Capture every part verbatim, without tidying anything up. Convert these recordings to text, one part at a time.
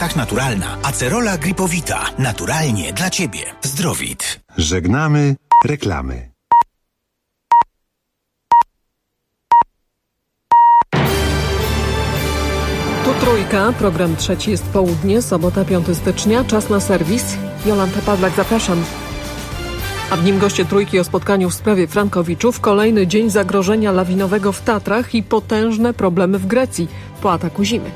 Tak naturalna. Acerola Gripowita. Naturalnie dla Ciebie. Zdrowit. Żegnamy reklamy. Tu Trójka, program trzeci jest południe, sobota piątego stycznia, czas na serwis. Jolanta Pawlak, zapraszam. A w nim goście Trójki o spotkaniu w sprawie Frankowiczów, kolejny dzień zagrożenia lawinowego w Tatrach i potężne problemy w Grecji po ataku zimy.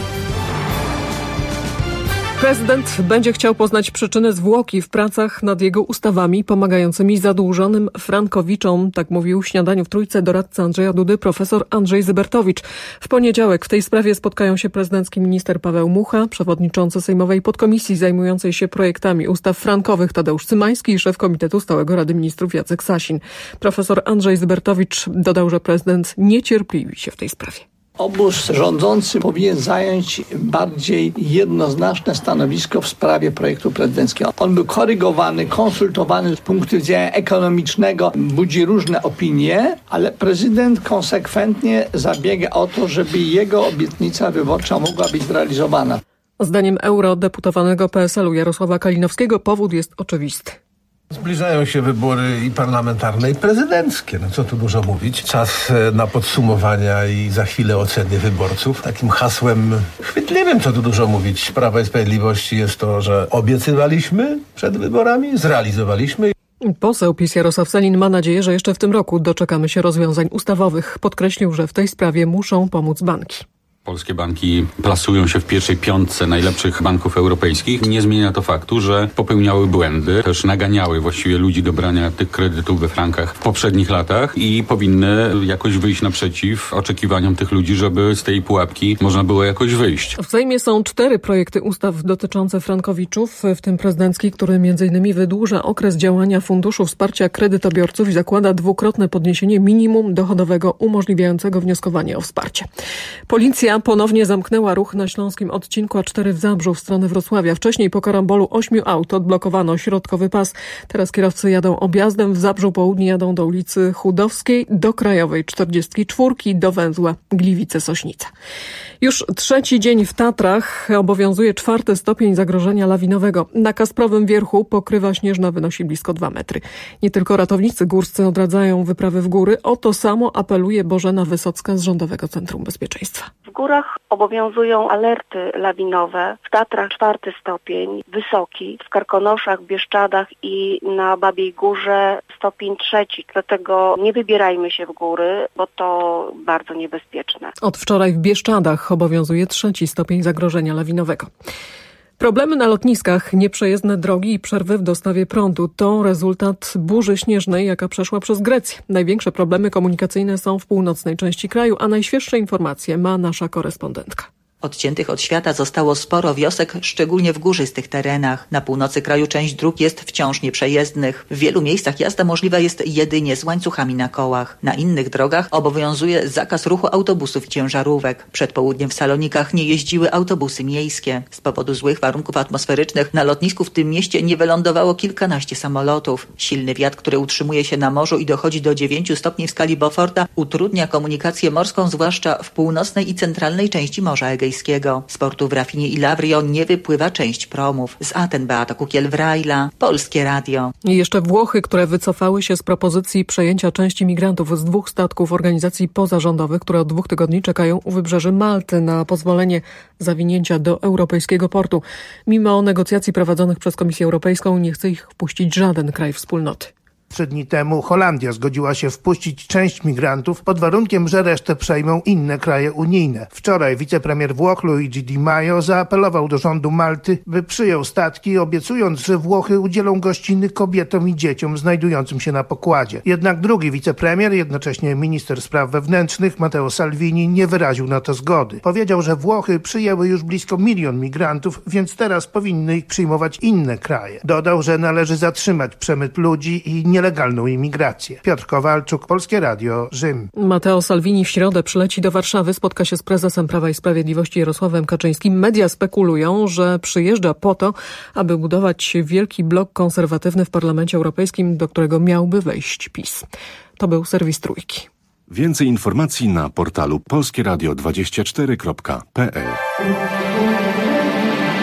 Prezydent będzie chciał poznać przyczyny zwłoki w pracach nad jego ustawami pomagającymi zadłużonym Frankowiczom, tak mówił w Śniadaniu w Trójce doradca Andrzeja Dudy profesor Andrzej Zybertowicz. W poniedziałek w tej sprawie spotkają się prezydencki minister Paweł Mucha, przewodniczący sejmowej podkomisji zajmującej się projektami ustaw frankowych Tadeusz Cymański i szef Komitetu Stałego Rady Ministrów Jacek Sasin. Profesor Andrzej Zybertowicz dodał, że prezydent niecierpliwi się w tej sprawie. Obóz rządzący powinien zająć bardziej jednoznaczne stanowisko w sprawie projektu prezydenckiego. On był korygowany, konsultowany z punktu widzenia ekonomicznego, budzi różne opinie, ale prezydent konsekwentnie zabiega o to, żeby jego obietnica wyborcza mogła być zrealizowana. Zdaniem eurodeputowanego P S L-u Jarosława Kalinowskiego powód jest oczywisty. Zbliżają się wybory i parlamentarne, i prezydenckie. No co tu dużo mówić. Czas na podsumowania i za chwilę oceny wyborców. Takim hasłem chwytliwym, co tu dużo mówić, Prawa i Sprawiedliwości jest to, że obiecywaliśmy przed wyborami, zrealizowaliśmy. Poseł PiS Jarosław Sellin ma nadzieję, że jeszcze w tym roku doczekamy się rozwiązań ustawowych. Podkreślił, że w tej sprawie muszą pomóc banki. Polskie banki plasują się w pierwszej piątce najlepszych banków europejskich. Nie zmienia to faktu, że popełniały błędy, też naganiały właściwie ludzi do brania tych kredytów we frankach w poprzednich latach i powinny jakoś wyjść naprzeciw oczekiwaniom tych ludzi, żeby z tej pułapki można było jakoś wyjść. W Sejmie są cztery projekty ustaw dotyczące Frankowiczów, w tym prezydencki, który między innymi wydłuża okres działania Funduszu Wsparcia Kredytobiorców i zakłada dwukrotne podniesienie minimum dochodowego umożliwiającego wnioskowanie o wsparcie. Policja ponownie zamknęła ruch na śląskim odcinku A cztery w Zabrzu w stronę Wrocławia. Wcześniej po karambolu ośmiu aut odblokowano środkowy pas. Teraz kierowcy jadą objazdem. W Zabrzu Południe jadą do ulicy Chudowskiej, do Krajowej czterdziestki czwórki, do węzła Gliwice-Sośnica. Już trzeci dzień w Tatrach obowiązuje czwarty stopień zagrożenia lawinowego. Na Kasprowym Wierchu pokrywa śnieżna wynosi blisko dwa metry. Nie tylko ratownicy górscy odradzają wyprawy w góry. O to samo apeluje Bożena Wysocka z Rządowego Centrum Bezpieczeństwa. W górach obowiązują alerty lawinowe. W Tatrach czwarty stopień, wysoki. W Karkonoszach, Bieszczadach i na Babiej Górze stopień trzeci. Dlatego nie wybierajmy się w góry, bo to bardzo niebezpieczne. Od wczoraj w Bieszczadach obowiązuje trzeci stopień zagrożenia lawinowego. Problemy na lotniskach, nieprzejezdne drogi i przerwy w dostawie prądu to rezultat burzy śnieżnej, jaka przeszła przez Grecję. Największe problemy komunikacyjne są w północnej części kraju, a najświeższe informacje ma nasza korespondentka. Odciętych od świata zostało sporo wiosek, szczególnie w górzystych terenach. Na północy kraju część dróg jest wciąż nieprzejezdnych. W wielu miejscach jazda możliwa jest jedynie z łańcuchami na kołach. Na innych drogach obowiązuje zakaz ruchu autobusów i ciężarówek. Przed południem w Salonikach nie jeździły autobusy miejskie. Z powodu złych warunków atmosferycznych na lotnisku w tym mieście nie wylądowało kilkanaście samolotów. Silny wiatr, który utrzymuje się na morzu i dochodzi do dziewięciu stopni w skali Beauforta, utrudnia komunikację morską, zwłaszcza w północnej i centralnej części Morza Egejskiego. Z portu w Rafinie i Lavrio nie wypływa część promów. Z Aten Beata Kukiel-Wrajla, Polskie Radio. I jeszcze Włochy, które wycofały się z propozycji przejęcia części migrantów z dwóch statków organizacji pozarządowych, które od dwóch tygodni czekają u wybrzeży Malty na pozwolenie zawinięcia do europejskiego portu. Mimo negocjacji prowadzonych przez Komisję Europejską nie chce ich wpuścić żaden kraj wspólnoty. Trzy dni temu Holandia zgodziła się wpuścić część migrantów pod warunkiem, że resztę przejmą inne kraje unijne. Wczoraj wicepremier Włoch Luigi Di Maio zaapelował do rządu Malty, by przyjął statki, obiecując, że Włochy udzielą gościny kobietom i dzieciom znajdującym się na pokładzie. Jednak drugi wicepremier, jednocześnie minister spraw wewnętrznych Matteo Salvini, nie wyraził na to zgody. Powiedział, że Włochy przyjęły już blisko milion migrantów, więc teraz powinny ich przyjmować inne kraje. Dodał, że należy zatrzymać przemyt ludzi i nie nielegalną imigrację. Piotr Kowalczuk, Polskie Radio, Rzym. Matteo Salvini w środę przyleci do Warszawy, spotka się z prezesem Prawa i Sprawiedliwości Jarosławem Kaczyńskim. Media spekulują, że przyjeżdża po to, aby budować wielki blok konserwatywny w Parlamencie Europejskim, do którego miałby wejść PiS. To był serwis Trójki. Więcej informacji na portalu polskieradio dwadzieścia cztery kropka p l.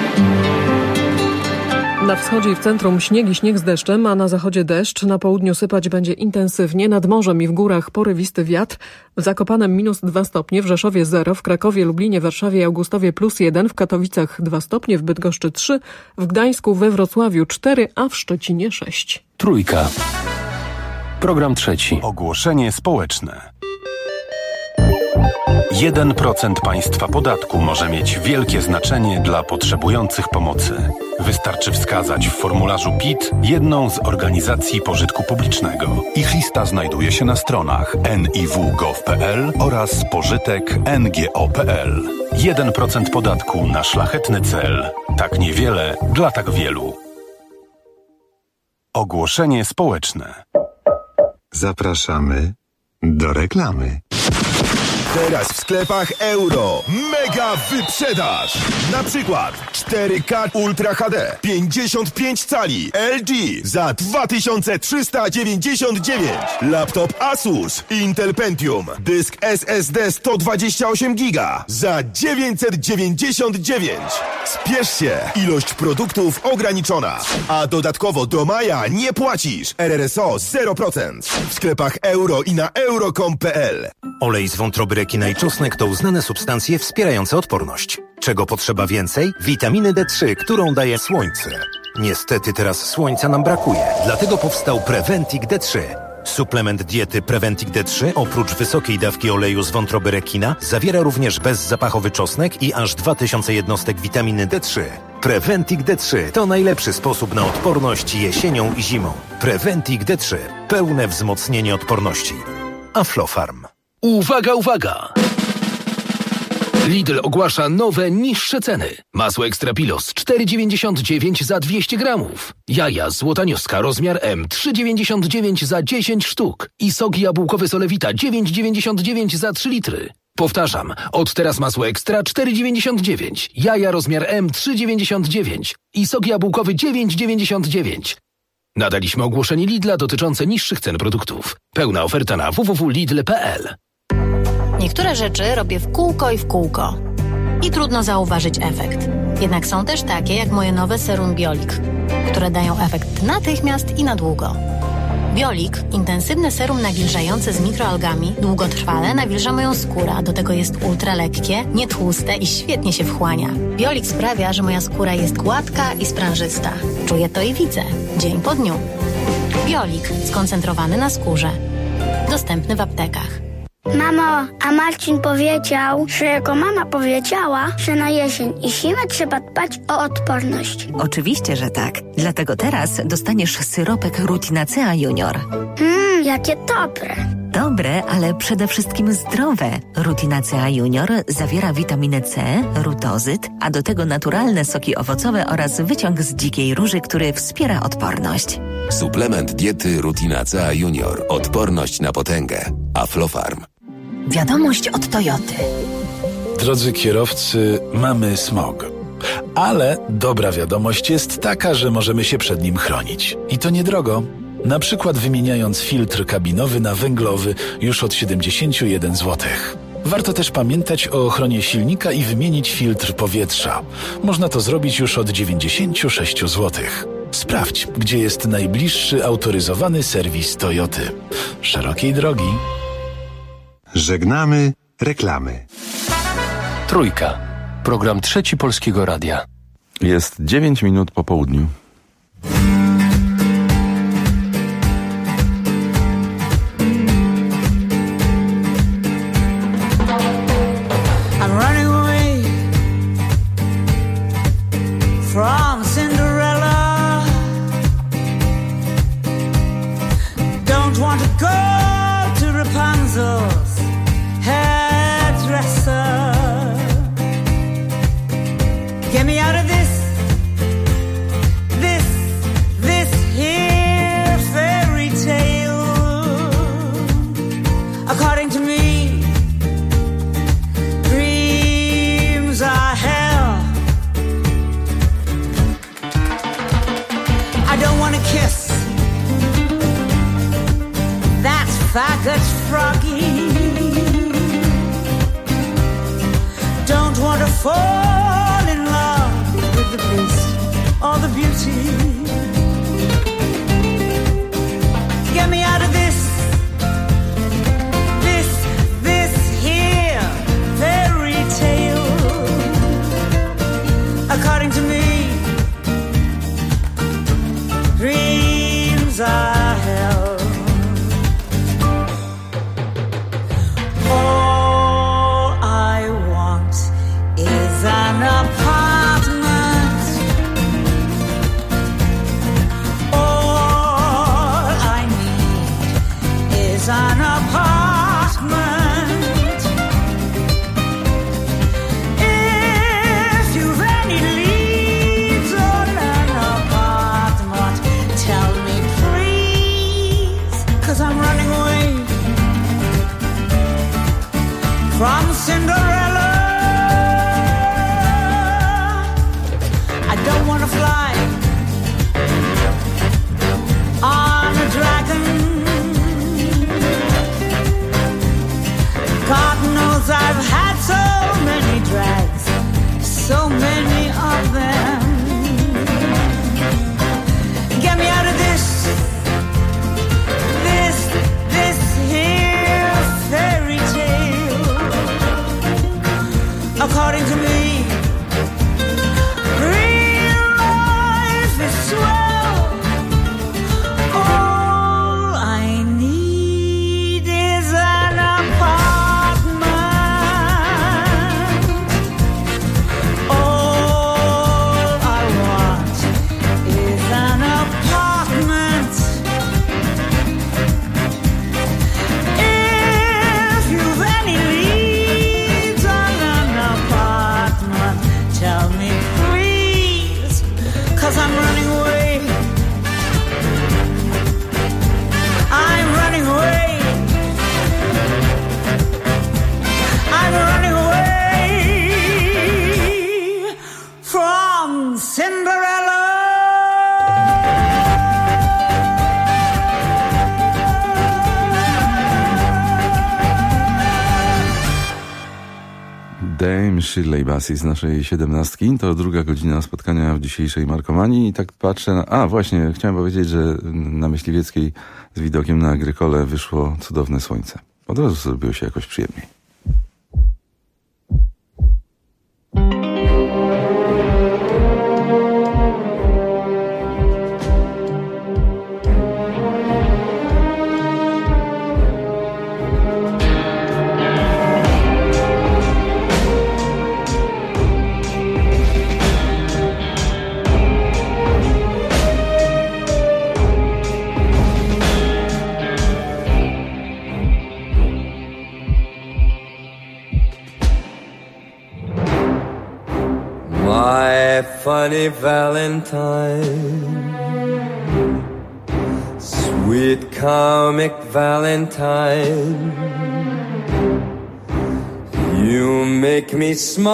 Na wschodzie i w centrum śnieg i śnieg z deszczem, a na zachodzie deszcz. Na południu sypać będzie intensywnie. Nad morzem i w górach porywisty wiatr. W Zakopanem minus dwa stopnie, w Rzeszowie zero, w Krakowie, Lublinie, Warszawie i Augustowie plus jeden, w Katowicach dwa stopnie, w Bydgoszczy trzy, w Gdańsku, we Wrocławiu cztery, a w Szczecinie sześć. Trójka. Program trzeci. Ogłoszenie społeczne. jeden procent państwa podatku może mieć wielkie znaczenie dla potrzebujących pomocy. Wystarczy wskazać w formularzu P I T jedną z organizacji pożytku publicznego. Ich lista znajduje się na stronach en i w kropka gov kropka pe el oraz pożytek kropka en ge o kropka pe el. jeden procent podatku na szlachetny cel. Tak niewiele dla tak wielu. Ogłoszenie społeczne. Zapraszamy do reklamy. Teraz w sklepach Euro mega wyprzedaż! Na przykład cztery K Ultra H D pięćdziesiąt pięć cali L G za dwa tysiące trzysta dziewięćdziesiąt dziewięć. Laptop Asus Intel Pentium dysk S S D sto dwadzieścia osiem giga za dziewięćset dziewięćdziesiąt dziewięć. Spiesz się, ilość produktów ograniczona, a dodatkowo do maja nie płacisz. R R S O zero procent. W sklepach Euro i na euro kropka com kropka pe el. Olej z wątroby rekina i czosnek to uznane substancje wspierające odporność. Czego potrzeba więcej? Witaminy D trzy, którą daje słońce. Niestety teraz słońca nam brakuje, dlatego powstał Preventic D trzy. Suplement diety Preventic D trzy oprócz wysokiej dawki oleju z wątroby rekina zawiera również bezzapachowy czosnek i aż dwa tysiące jednostek witaminy D trzy. Preventic D trzy to najlepszy sposób na odporność jesienią i zimą. Preventic D trzy. Pełne wzmocnienie odporności. Aflofarm. Uwaga, uwaga! Lidl ogłasza nowe, niższe ceny. Masło Extra Pilos cztery dziewięćdziesiąt dziewięć za dwieście gramów. Jaja złotanioska rozmiar M trzy dziewięćdziesiąt dziewięć za dziesięć sztuk. I sok jabłkowy Solewita dziewięć dziewięćdziesiąt dziewięć za trzy litry. Powtarzam, od teraz masło Extra cztery dziewięćdziesiąt dziewięć. Jaja rozmiar M trzy dziewięćdziesiąt dziewięć. I sok jabłkowy dziewięć dziewięćdziesiąt dziewięć. Nadaliśmy ogłoszenie Lidla dotyczące niższych cen produktów. Pełna oferta na w w w kropka lidl kropka pe el. Niektóre rzeczy robię w kółko i w kółko. I trudno zauważyć efekt. Jednak są też takie jak moje nowe serum Biolik, które dają efekt natychmiast i na długo. Biolik, intensywne serum nawilżające z mikroalgami, długotrwale nawilża moją skórę, a do tego jest ultra lekkie, nietłuste i świetnie się wchłania. Biolik sprawia, że moja skóra jest gładka i sprężysta. Czuję to i widzę, dzień po dniu. Biolik, skoncentrowany na skórze. Dostępny w aptekach. Mamo, a Marcin powiedział, że jego mama powiedziała, że na jesień i zimę trzeba dbać o odporność. Oczywiście, że tak. Dlatego teraz dostaniesz syropek Rutinacea Junior. Mmm, jakie dobre. Dobre, ale przede wszystkim zdrowe. Rutinacea Junior zawiera witaminę C, rutozyt, a do tego naturalne soki owocowe oraz wyciąg z dzikiej róży, który wspiera odporność. Suplement diety Rutinacea Junior. Odporność na potęgę. Aflofarm. Wiadomość od Toyoty. Drodzy kierowcy, mamy smog. Ale dobra wiadomość jest taka, że możemy się przed nim chronić. I to niedrogo. Na przykład wymieniając filtr kabinowy na węglowy już od siedemdziesiąt jeden złotych. Warto też pamiętać o ochronie silnika i wymienić filtr powietrza. Można to zrobić już od dziewięćdziesiąt sześć złotych. Sprawdź, gdzie jest najbliższy autoryzowany serwis Toyoty. Szerokiej drogi. Żegnamy reklamy. Trójka. Program trzeci Polskiego Radia. Jest dziewięć minut po południu. From Cinderella, don't want to go to Rapunzel's hairdresser. Get me out of this, this, this here fairy tale. According to me, dreams are hell. I don't want to kiss that faggot froggy. Don't want to fall in love according to me, dreams are hell. All I want is an apartment. All I need is an apartment. If you've any leads on an apartment, tell me please, 'cause I'm running away from Cinderella. I don't want to fly on a dragon. God knows I've had so many drags, so many of them. Get me out of this, this, this here fairy tale. According to me, real life is swell. All I need is an apartment. All I want is an apartment. If you've any leads on an apartment, tell me please, 'cause I'm running away. I'm running away. I'm running away from Cinderella. Dame Shirley Bassey z naszej siedemnastki. To druga godzina spotkania w dzisiejszej Markomanii i tak patrzę na... A, właśnie, chciałem powiedzieć, że na Myśliwieckiej z widokiem na Agrykole wyszło cudowne słońce. Od razu zrobiło się jakoś przyjemniej. My funny Valentine, sweet comic Valentine, you make me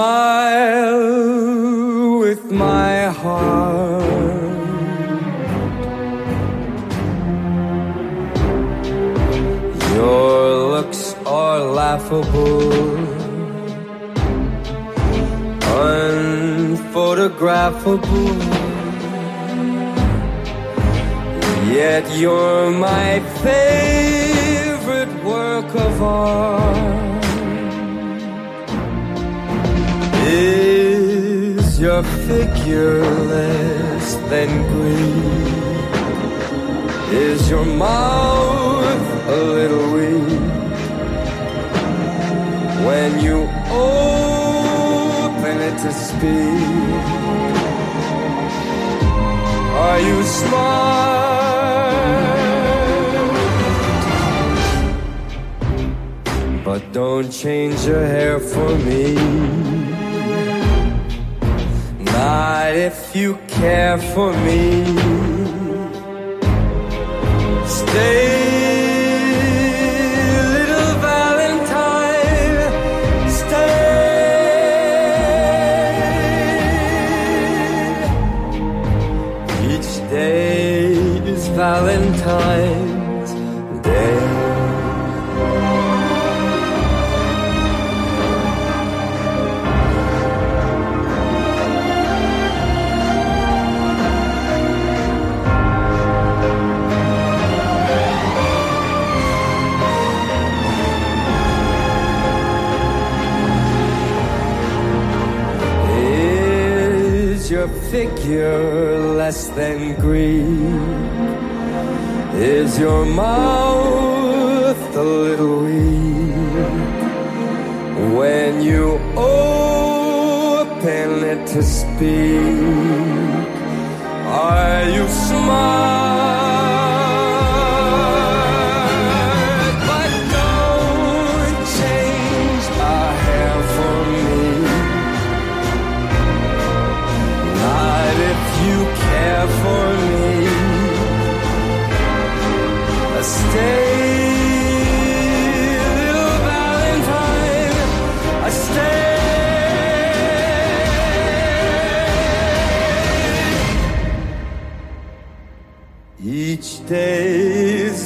smile with my heart. Your looks are laughable, unphotographable, yet you're my favorite work of art. Is your figure less than Greek? Is your mouth a little weak when you open it to speak? Are you smart? But don't change your hair for me, not if you care for me. Stay, little Valentine, stay. Each day is Valentine's Day. your figure less than Greek? Is your mouth a little weak when you open it to speak? Are you smart? But don't change a hair for me, not if you care for me. Stay, little Valentine, I stay. Each day's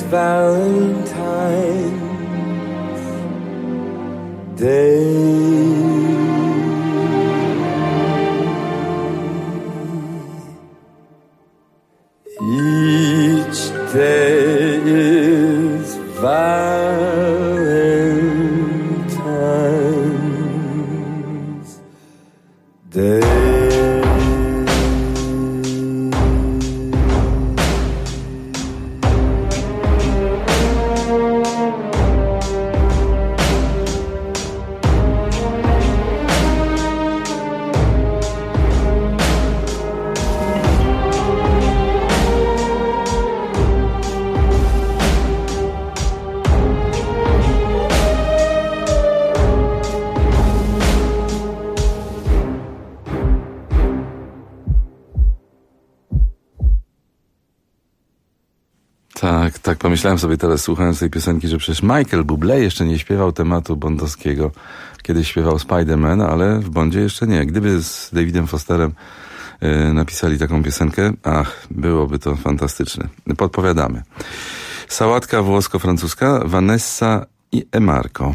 Valentine's Day. Each day is Valentine's Day. Tak, tak pomyślałem sobie teraz, słuchając tej piosenki, że przecież Michael Bublé jeszcze nie śpiewał tematu bondowskiego. Kiedyś śpiewał Spider-Man, ale w Bondzie jeszcze nie. Gdyby z Davidem Fosterem yy, napisali taką piosenkę, ach, byłoby to fantastyczne. Podpowiadamy. Sałatka włosko-francuska, Vanessa i Emarco.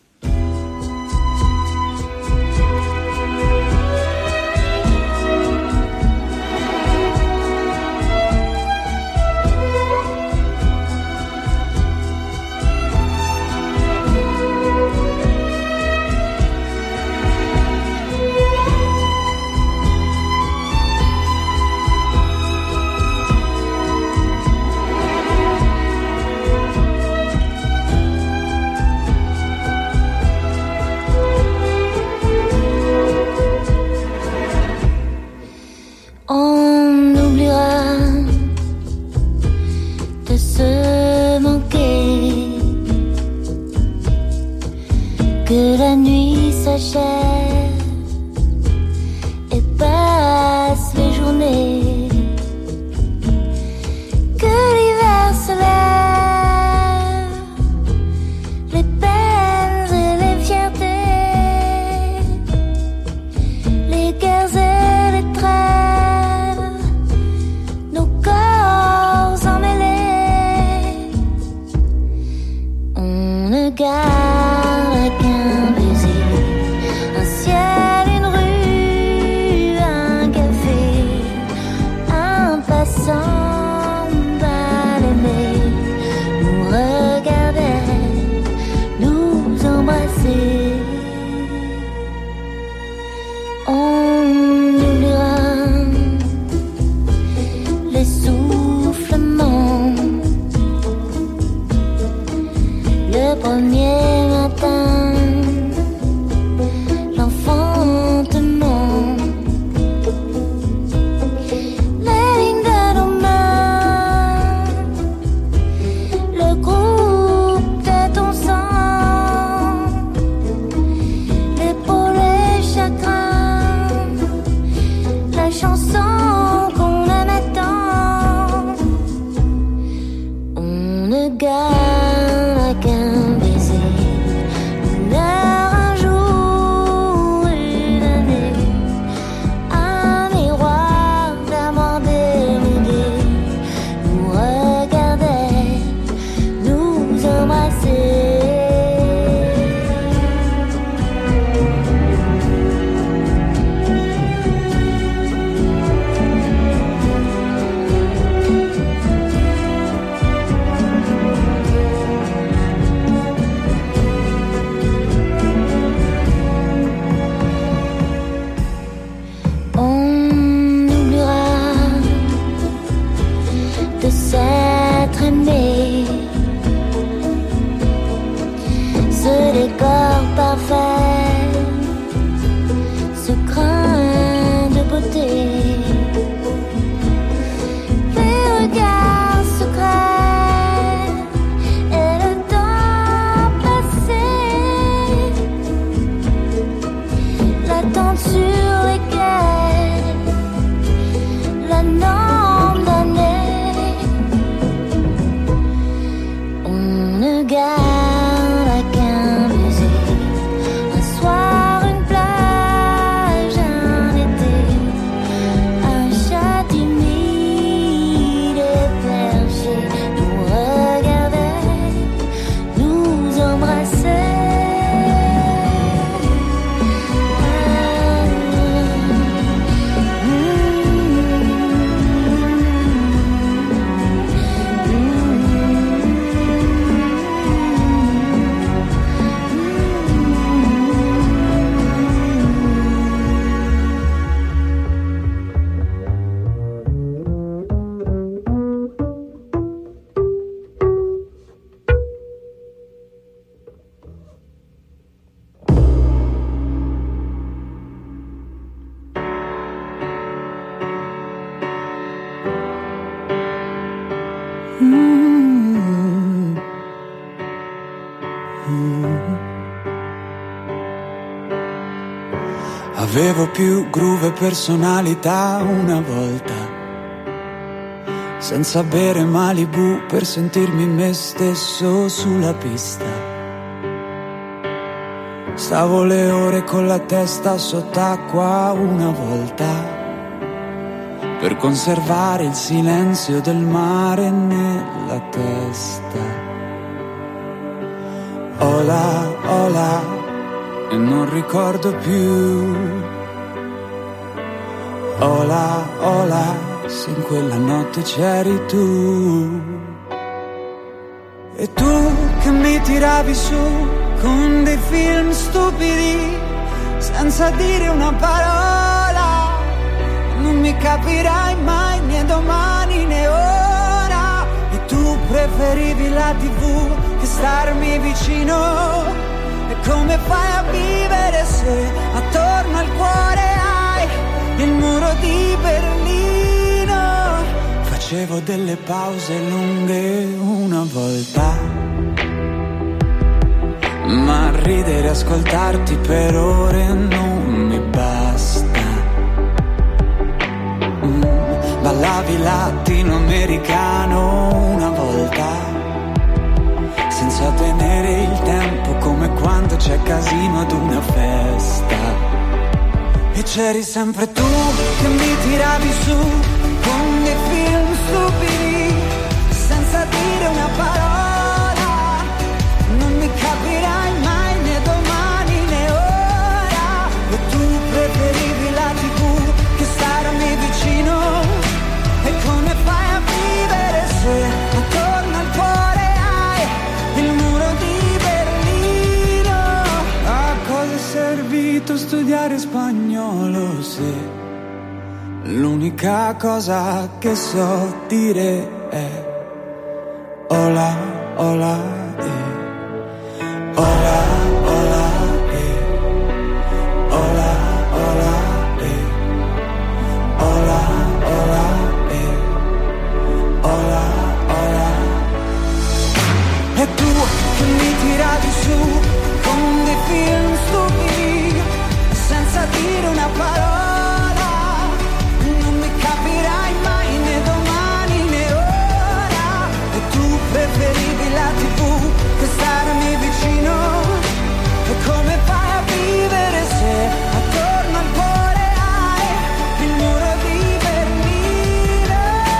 Que la nuit s'achève et passe les journées, que l'hiver se lève, les peines et les fiertés, les guerres et les trêves, nos corps emmêlés, on ne garde avevo più groove e personalità una volta, senza bere Malibu per sentirmi me stesso sulla pista. Stavo le ore con la testa sott'acqua una volta, per conservare il silenzio del mare nella testa. Ola, ola, e non ricordo più. Ola, ola, se in quella notte c'eri tu. E tu che mi tiravi su con dei film stupidi, senza dire una parola. Non mi capirai mai né domani né ora. E tu preferivi la tivù che starmi vicino. E come fai a vivere se attorno al cuore hai il muro di Berlino? Facevo delle pause lunghe una volta, ma ridere e ascoltarti per ore non mi basta. Mm, ballavi latinoamericano una volta, senza tenere il tempo, come quando c'è casino ad una festa. E c'eri sempre tu che mi tiravi su con dei film stupidi, senza dire una parola. Non mi capirai mai né domani né ora. E tu preferivi la tivù che starmi vicino. E come fai a vivere se attorno al cuore hai il muro di Berlino? A cosa è servito studiare spagnolo se l'unica cosa che so dire è hola, hola, eh. Hola, hola, eh. Hola, hola, eh. Hola, hola, eh. Hola, hola. E tu che mi tiravi su con dei film stupidi, senza dire una parola. Non mi capirai mai né domani né ora. E tu preferivi la tivù che starmi vicino. E come fai a vivere se attorno al cuore hai il muro di Berlino?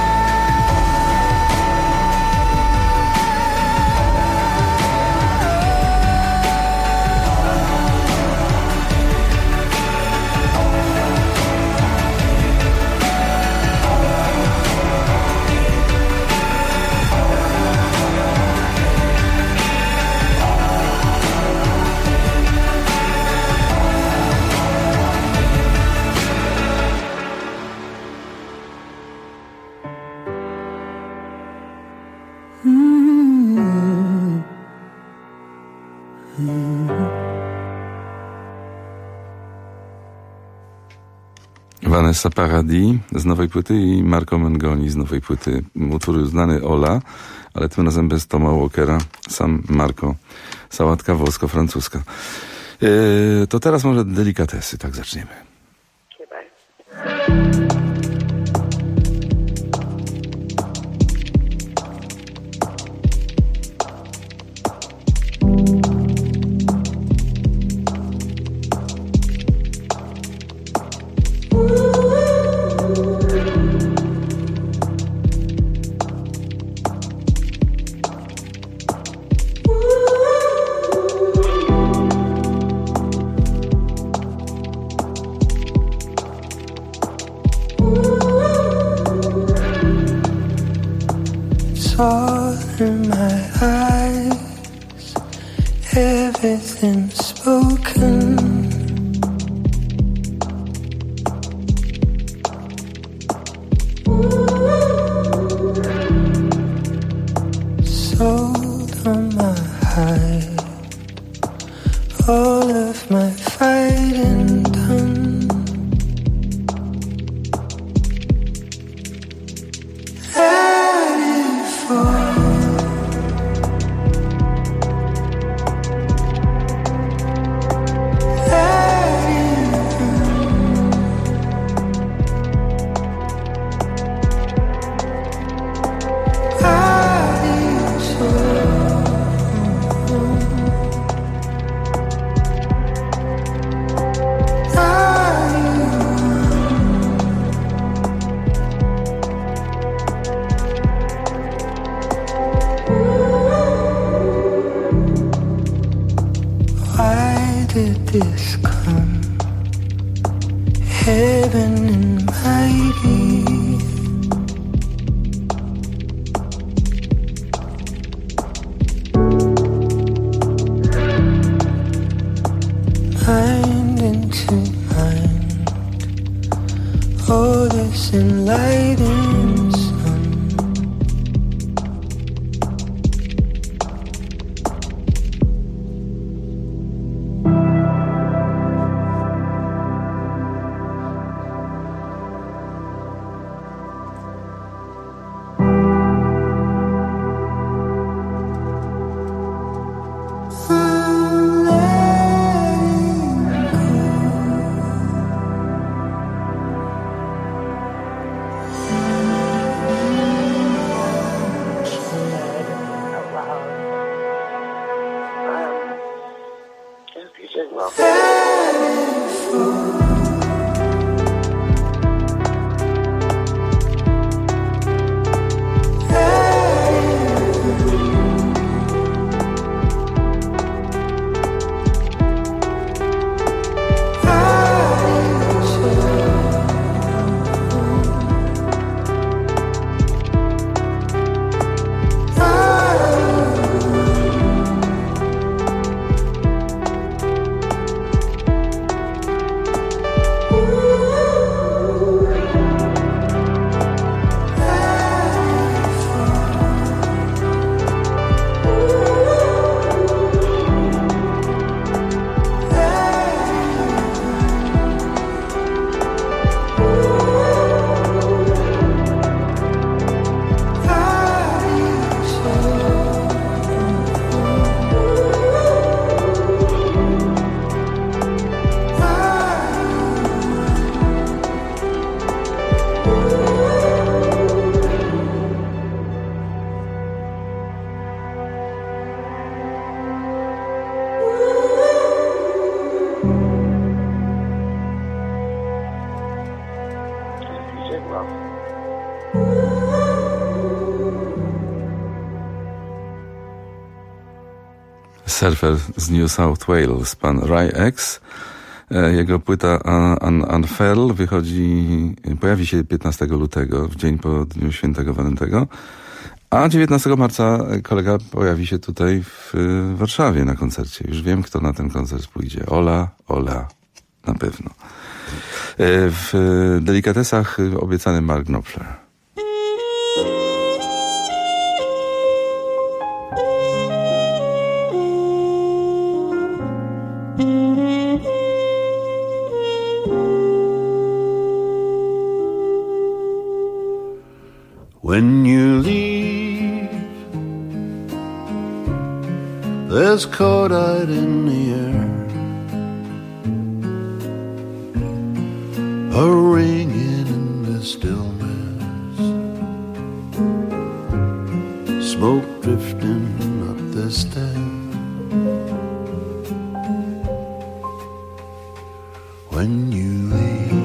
Vanessa Paradis z nowej płyty i Marco Mengoni z nowej płyty. Utwór znany Ola, ale tym razem bez Toma Walkera, sam Marco. Sałatka włosko-francuska. Yy, to teraz może delikatesy, tak zaczniemy. All in my eyes, everything spoken. Sold on my hide, all of my fighting done. this come? Heaven and mighty. Mind into mind. Oh, this enlightened sun. Surfer z New South Wales, pan Ray X. Jego płyta Un- Unfurl wychodzi, pojawi się piętnastego lutego, w dzień po Dniu Świętego Walentego, a dziewiętnastego marca kolega pojawi się tutaj w Warszawie na koncercie. Już wiem, kto na ten koncert pójdzie. Ola, Ola, na pewno. W delikatesach obiecany Mark Knopfler. When you leave, there's cordite in the air, a ringing in the stillness, smoke drifting up the stair. When you leave,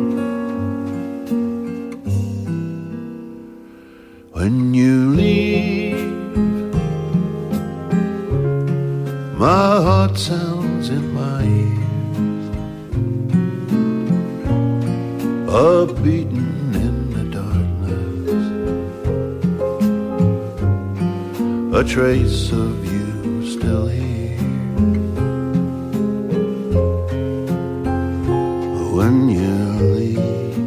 when you leave, my heart sounds in my ears, a beating in the darkness, a trace of you still here. When you leave,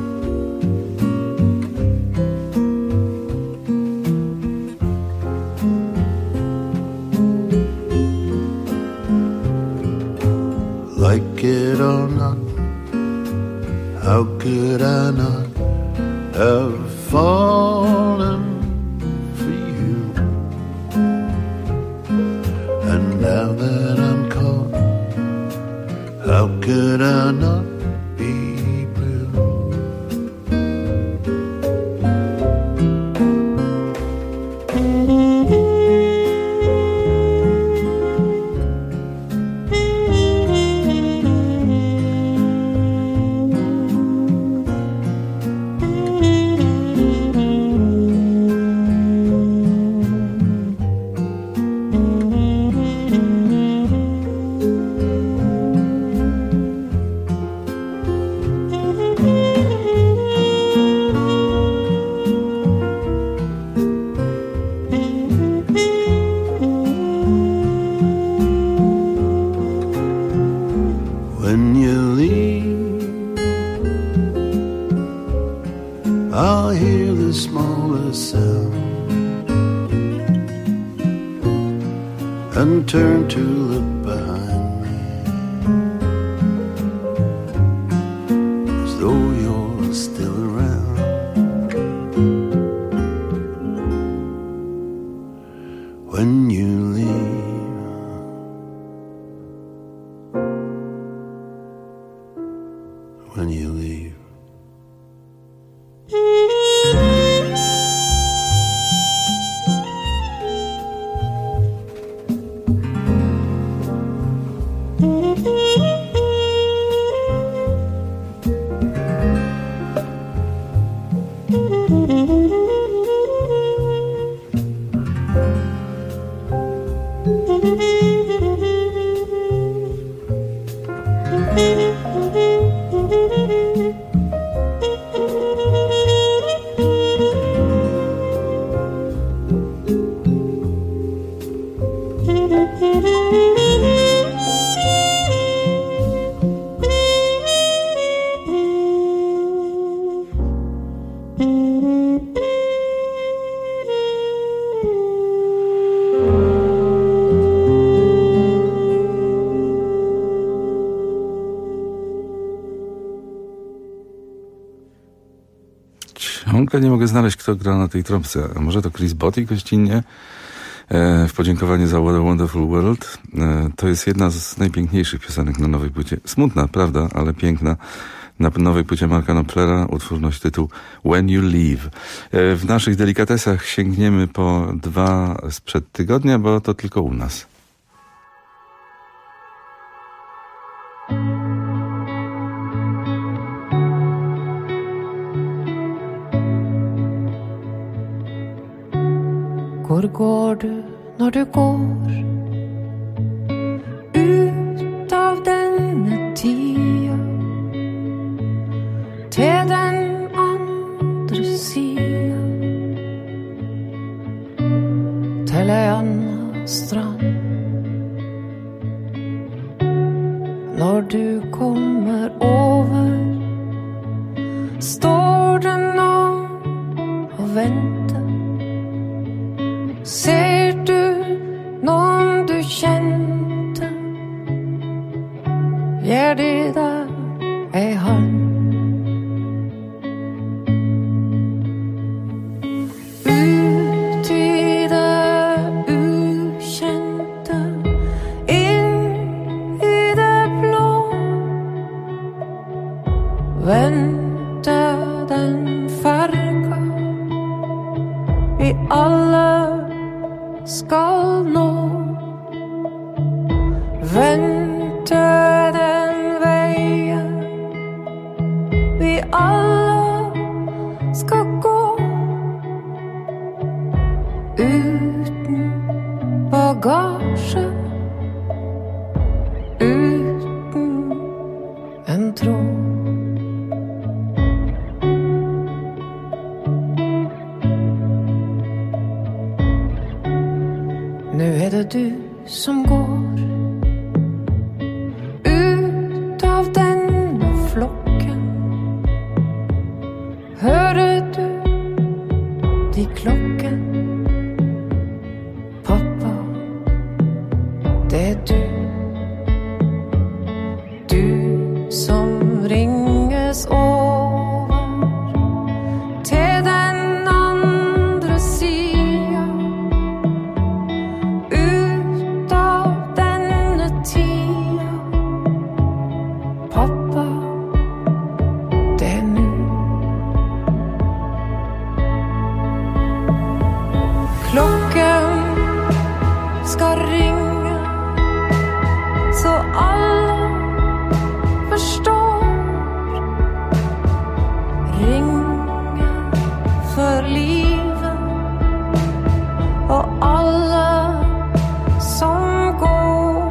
like it or not, how could I not have fallen for you? And now that I'm caught, how could I not be blue? I'll hear the smallest sound and turn to look behind me, as though you're still around. When you leave, when you leave. Ciągle nie mogę znaleźć, kto gra na tej trąbce. A może to Chris Botti gościnnie? E, w podziękowanie za What a Wonderful World. E, to jest jedna z najpiękniejszych piosenek na nowej płycie. Smutna, prawda, ale piękna. Na nowej płycie Marka Knopflera utwór nosi tytuł When You Leave. E, w naszych delikatesach sięgniemy po dwa sprzed tygodnia, bo to tylko u nas. Hvor går du når du går ut av denne tida til den andre sida, til ei anna strand? Når du kommer over, står det noen og venter. Ser du noen du kjente, gir de deg ei hand. Ut i det ukjente, inn i det blå, vente den ferga vi alle skal nå, vente den veien vi alle skal gå, uten bagasje, uten en tråd. Nå er det du som går ut av denne flokken. Hører du de klokken? Pappa, det er du. Du som ringes over til den andre sida, ut av denne tida. Pappa, det er nu. Klokken skal ringe, så alle forstår. Ringe for livet og alle som går.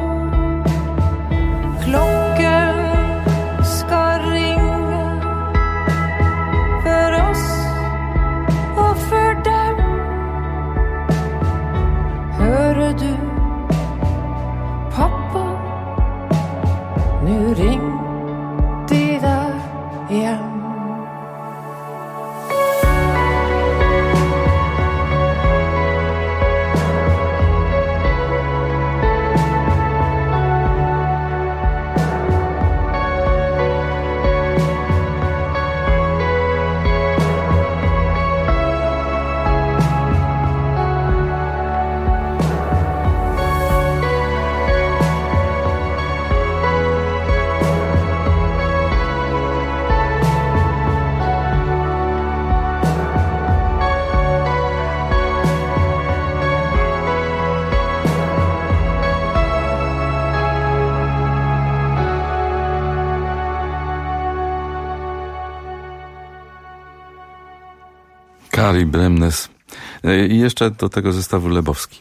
Klokken skal ringe for oss og for dem. Hører du, pappa, nu ring de der hjem. Kari Bremnes. I jeszcze do tego zestawu Lebowski.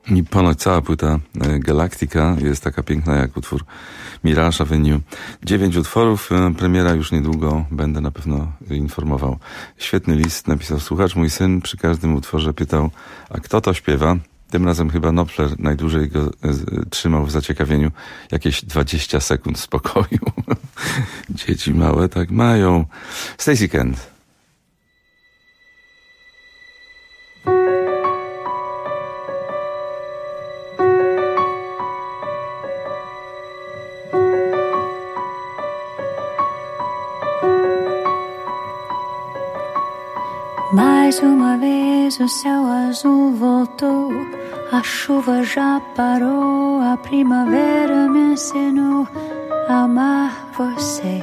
I ponoć cała płyta Galactica jest taka piękna jak utwór Mirage Avenue. Dziewięć utworów, premiera już niedługo, będę na pewno informował. Świetny list napisał słuchacz. Mój syn przy każdym utworze pytał, a kto to śpiewa? Tym razem chyba Knopfler najdłużej go trzymał w zaciekawieniu. Jakieś dwadzieścia sekund spokoju. Dzieci małe tak mają. Stacey Kent. Mais uma vez o céu azul voltou, a chuva já parou, a primavera me ensinou a amar você.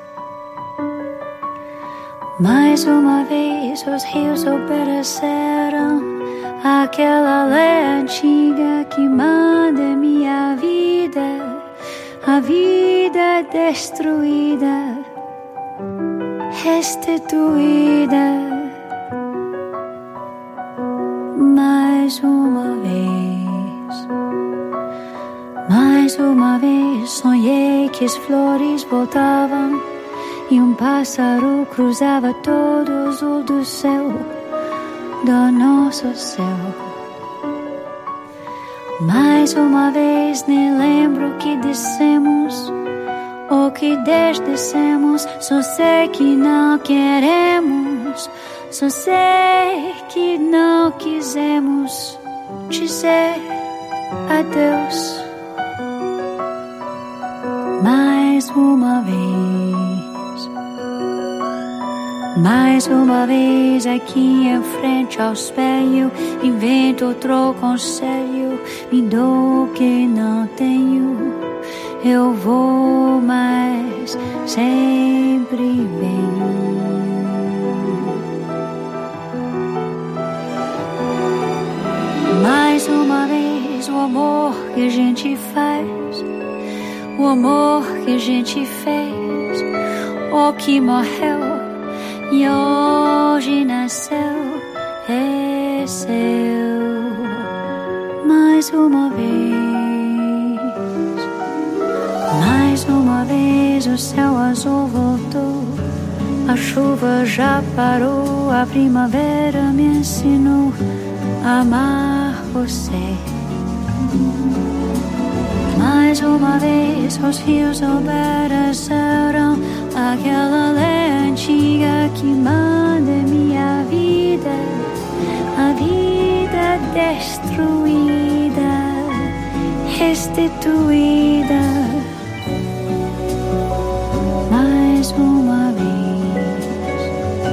Mais uma vez os rios obedeceram aquela lei antiga que manda em minha vida, a vida destruída, restituída. Mais uma vez, mais uma vez sonhei que as flores voltavam e um pássaro cruzava todo o azul do céu, do nosso céu. Mais uma vez nem lembro o que dissemos, o que desdecemos, só sei que não queremos. Só sei que não quisemos dizer adeus. Mais uma vez, mais uma vez aqui em frente ao espelho, invento outro conselho, me dou o que não tenho, eu vou mais sempre bem. Mais uma vez o amor que a gente faz, o amor que a gente fez, o que morreu e hoje nasceu, é seu. Mais uma vez, mais uma vez o céu azul voltou, a chuva já parou, a primavera me ensinou a amar você. Mais uma vez os rios obedeceram aquela lei antiga que manda em minha vida, a vida destruída, restituída. Mais uma vez,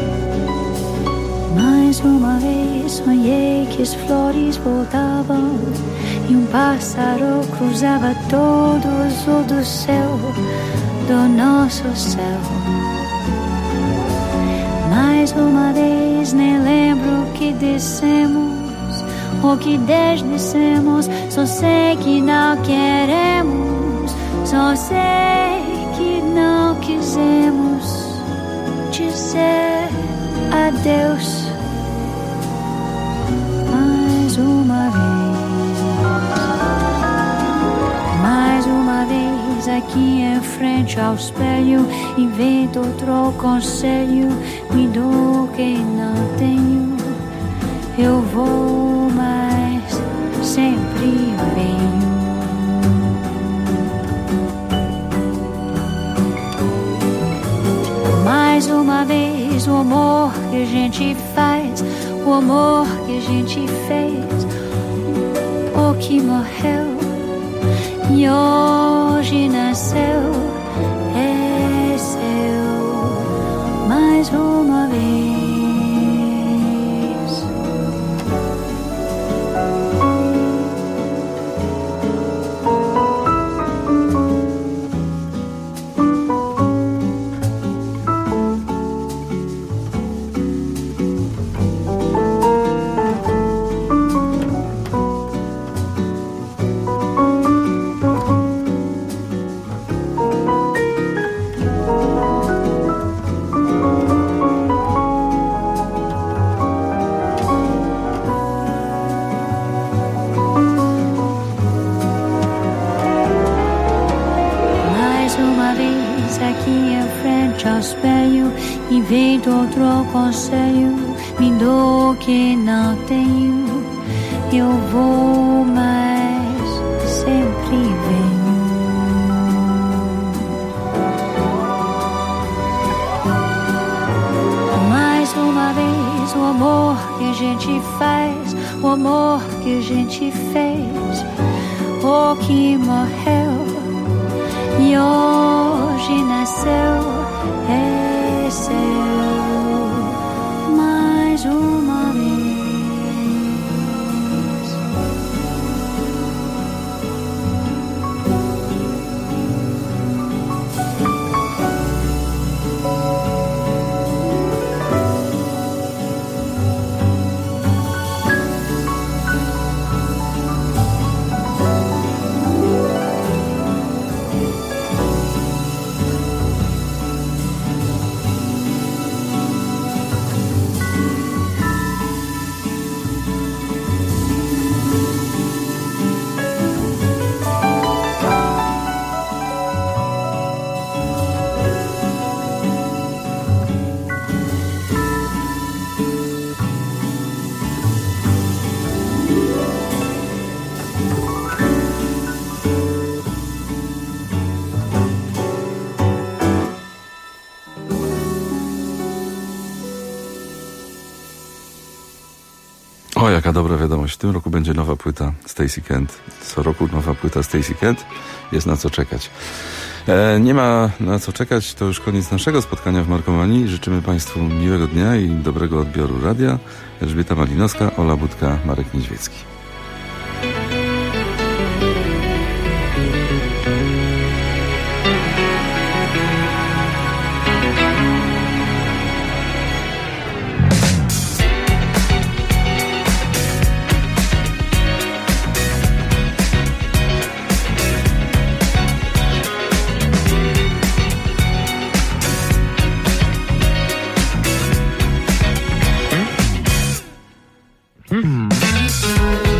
mais uma vez sonhei que as flores voltavam e um pássaro cruzava todo o azul do céu, do nosso céu. Mais uma vez nem lembro o que dissemos, o que desdissemos, só sei que não queremos, só sei que não quisemos dizer adeus. Mais uma vez, mais uma vez aqui em frente ao espelho, invento outro conselho, me dou o que não tenho, eu vou, mas sempre venho. Mais uma vez o amor que a gente faz, o amor que a gente fez, o que morreu e hoje nasceu, é seu. Mais uma vez. em frente ao espelho, invento outro conselho, me dou que não tenho, eu vou, mas sempre venho. Mais uma vez, o amor que a gente faz, o amor que a gente fez, o que morreu e hoje nasceu, é seu. Mais uma vez. O, jaka dobra wiadomość. W tym roku będzie nowa płyta Stacey Kent. Co roku nowa płyta Stacey Kent. Jest na co czekać. E, nie ma na co czekać. To już koniec naszego spotkania w Markomanii. Życzymy Państwu miłego dnia i dobrego odbioru radia. Elżbieta Malinowska, Ola Budka, Marek Niedźwiecki. Mm-hmm.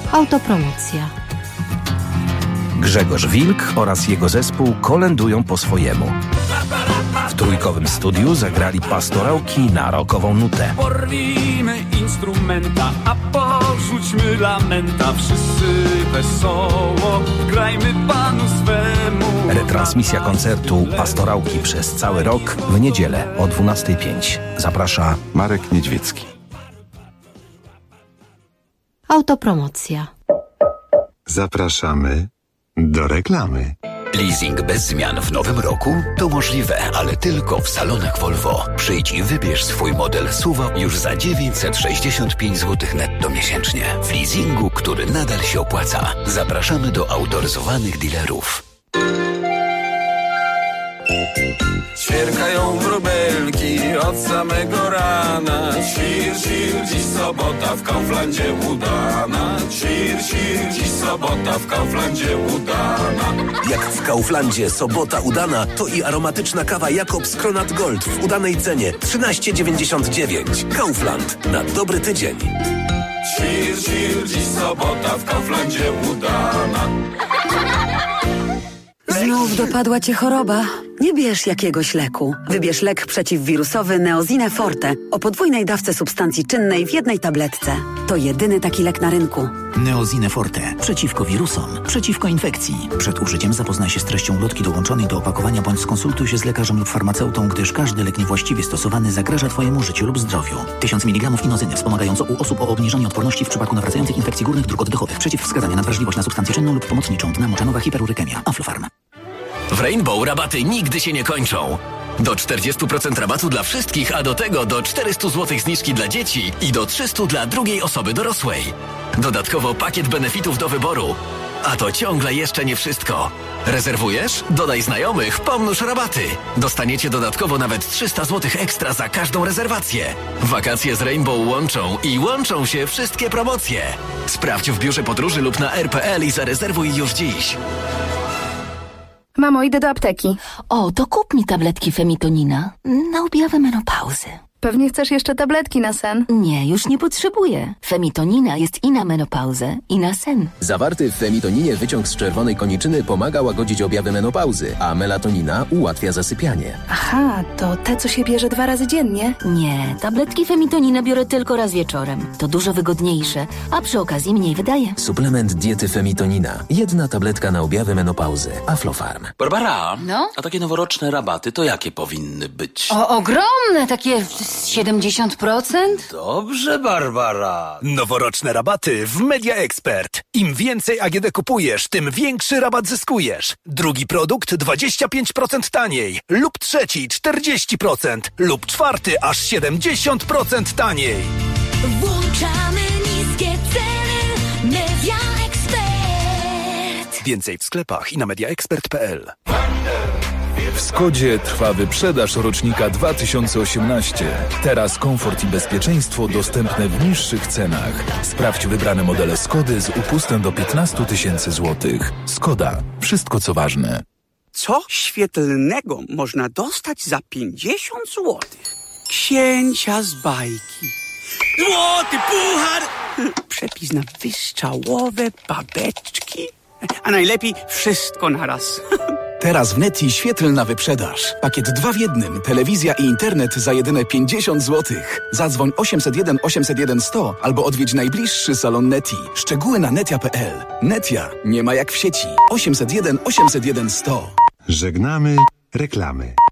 Autopromocja. Grzegorz Wilk oraz jego zespół kolędują po swojemu. W trójkowym studiu zagrali pastorałki na rockową nutę. Porwijmy instrumenta, a porzućmy lamenta. Wszyscy wesoło, grajmy Panu swemu. Retransmisja koncertu Pastorałki przez cały rok w niedzielę o dwunasta pięć. Zaprasza Marek Niedźwiecki. Autopromocja. Zapraszamy do reklamy. Leasing bez zmian w nowym roku? To możliwe, ale tylko w salonach Volvo. Przyjdź i wybierz swój model S U V już za dziewięćset sześćdziesiąt pięć złotych netto miesięcznie. W leasingu, który nadal się opłaca. Zapraszamy do autoryzowanych dealerów. Ćwierkają wróbelki od samego rana. Świr, świr, dziś sobota w Kauflandzie udana. Świr, świr, dziś sobota w Kauflandzie udana. Jak w Kauflandzie sobota udana, to i aromatyczna kawa Jakobs Kronat Gold w udanej cenie trzynaście dziewięćdziesiąt dziewięć. Kaufland. Na dobry tydzień. Świr, świr, dziś sobota w Kauflandzie udana. Znów dopadła cię choroba? Nie bierz jakiegoś leku. Wybierz lek przeciwwirusowy Neosine Forte o podwójnej dawce substancji czynnej w jednej tabletce. To jedyny taki lek na rynku. Neosine Forte. Przeciwko wirusom. Przeciwko infekcji. Przed użyciem zapoznaj się z treścią ulotki dołączonej do opakowania bądź skonsultuj się z lekarzem lub farmaceutą, gdyż każdy lek niewłaściwie stosowany zagraża Twojemu życiu lub zdrowiu. tysiąc miligramów inozyny wspomagająco u osób o obniżonej odporności w przypadku nawracających infekcji górnych dróg oddechowych. Przeciwwskazania na wrażliwość na substancję czynną lub pomocniczą. Dna moczanowa hiperurykemia. Aflofarm. W Rainbow rabaty nigdy się nie kończą. Do czterdzieści procent rabatu dla wszystkich, a do tego do czterysta złotych zniżki dla dzieci i do trzysta dla drugiej osoby dorosłej. Dodatkowo pakiet benefitów do wyboru. A to ciągle jeszcze nie wszystko. Rezerwujesz? Dodaj znajomych, pomnóż rabaty. Dostaniecie dodatkowo nawet trzysta złotych ekstra za każdą rezerwację. Wakacje z Rainbow łączą i łączą się wszystkie promocje. Sprawdź w biurze podróży lub na r kropka p l i zarezerwuj już dziś. Mamo, idę do apteki. O, to kup mi tabletki Femitonina na objawy menopauzy. Pewnie chcesz jeszcze tabletki na sen? Nie, już nie potrzebuję. Femitonina jest i na menopauzę, i na sen. Zawarty w femitoninie wyciąg z czerwonej koniczyny pomaga łagodzić objawy menopauzy, a melatonina ułatwia zasypianie. Aha, to te, co się bierze dwa razy dziennie? Nie, tabletki Femitonina biorę tylko raz wieczorem. To dużo wygodniejsze, a przy okazji mniej wydaje. Suplement diety Femitonina. Jedna tabletka na objawy menopauzy. Aflofarm. Barbara, no? A takie noworoczne rabaty to jakie powinny być? O, ogromne, takie siedemdziesiąt procent? Dobrze, Barbara. Noworoczne rabaty w Media Expert. Im więcej A G D kupujesz, tym większy rabat zyskujesz. Drugi produkt dwadzieścia pięć procent taniej. Lub trzeci czterdzieści procent. Lub czwarty aż siedemdziesiąt procent taniej. Włączamy niskie ceny. Media Expert. Więcej w sklepach i na mediaexpert kropka p l. W Skodzie trwa wyprzedaż rocznika dwa tysiące osiemnaście. Teraz komfort i bezpieczeństwo dostępne w niższych cenach. Sprawdź wybrane modele Skody z upustem do piętnaście tysięcy złotych. Skoda. Wszystko co ważne. Co świetlnego można dostać za pięćdziesiąt złotych? Księcia z bajki. Złoty puchar! Przepis na wystrzałowe babeczki. A najlepiej wszystko naraz. Teraz w Neti świetlna wyprzedaż. Pakiet dwa w jednym. Telewizja i internet za jedyne pięćdziesiąt złotych. Zadzwoń osiemset jeden osiemset jeden sto albo odwiedź najbliższy salon Neti. Szczegóły na netia kropka p l. Netia nie ma jak w sieci. osiemset jeden osiemset jeden sto. Żegnamy reklamy.